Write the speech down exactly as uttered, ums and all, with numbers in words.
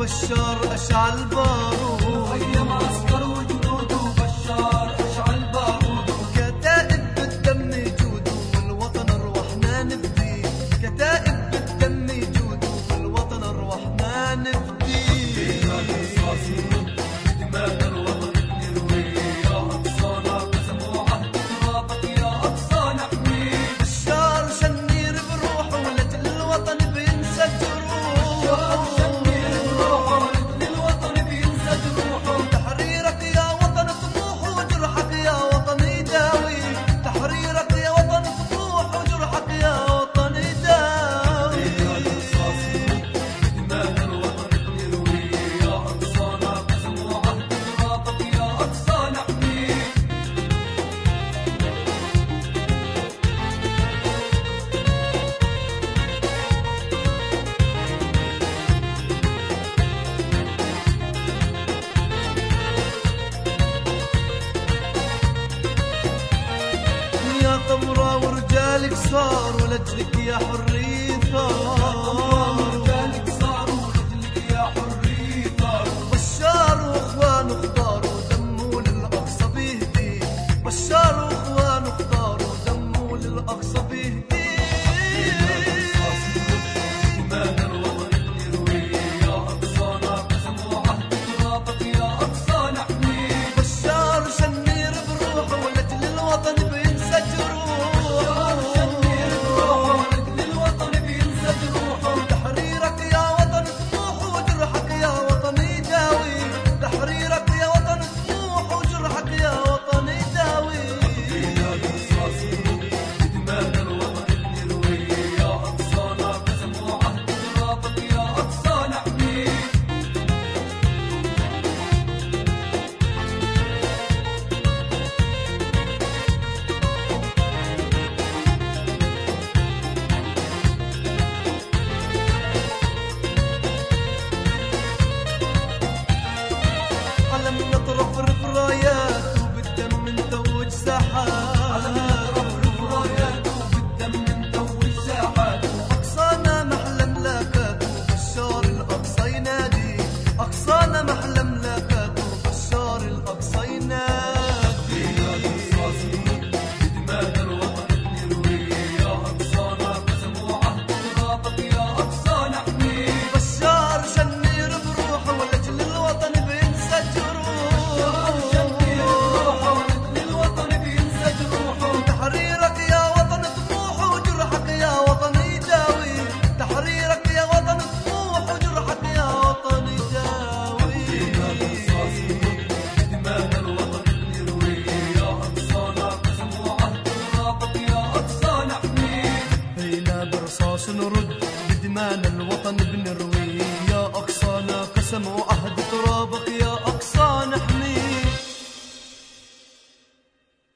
بشار أشعل بارود، أيام عسكر وجنوده بشار أشعل بارود، كتائب بالدم جود والوطن أرواحنا نفدي، كتائب بالدم جود والوطن أرواحنا نفدي. بدماء الوطن بنروي يا أقصانا قسم وعهد ترابك يا أقصانا احمي. بشار شنير بروحه ولأجل الوطن بينسى بشار شنير بروحه ولأجل الوطن بينسى جروحه. تحريرك يا وطن طموح وجرحك يا وطن يداوي، تحريرك يا وطن طموح وجرحك يا وطن يداوي. بدماء الوطن بنروي يا أقصانا قسم وعهد ترابك يا أقصانا احمي. يا ثورة ورجالك صار ولأجلك يا حرية ثار، رجالك صاروا ولأجلك يا حرية ثاروا. بشار واخوانه اختاروا دمه للأقصى بيهدي، بشار واخوانه اختاروا دمه للأقصى بيهدي. بدماء الوطن بنروي يا أقصانا قسم وعهد ترابك يا أقصانا احمي. بشار شنير بروحه ولأجل الوطن بينسى جروحه، شنير بروحه ولأجل الوطن بينسى جروحه. تحريرك يا وطن طموح وجرحك يا وطن يداوي، تحريرك يا وطن طموح وجرحك يا وطن يداوي. بدماء الوطن بنروي يا أقصانا قسم وعهد ترابك يا أقصانا احمي. علم نطرف رف رايات وبالدم نتوج ساحات، علم نطرف رايات وبالدم نتوج ساحات. أقصانا محلى ملاكات وبشار الأقصى ينادي، أقصانا محلى ملاكات وبشار الأقصى ينادي. بدماء الوطن بنروي يا أقصانا قسم وعهد ترابك يا أقصانا احمي. بشار شنير بروحه ولأجل الوطن بينسى جروحه، شنير بروحه ولأجل الوطن بينسى جروحه. تحريرك يا وطن طموح وجرحك يا وطن يداوي، تحريرك يا وطن طموح وجرحك يا وطن يداوي. بدماء الوطن بنروي يا أقصانا قسم وعهد ترابك يا أقصانا احمي. هينا برصاص نرد بدمانا الوطن بنرد،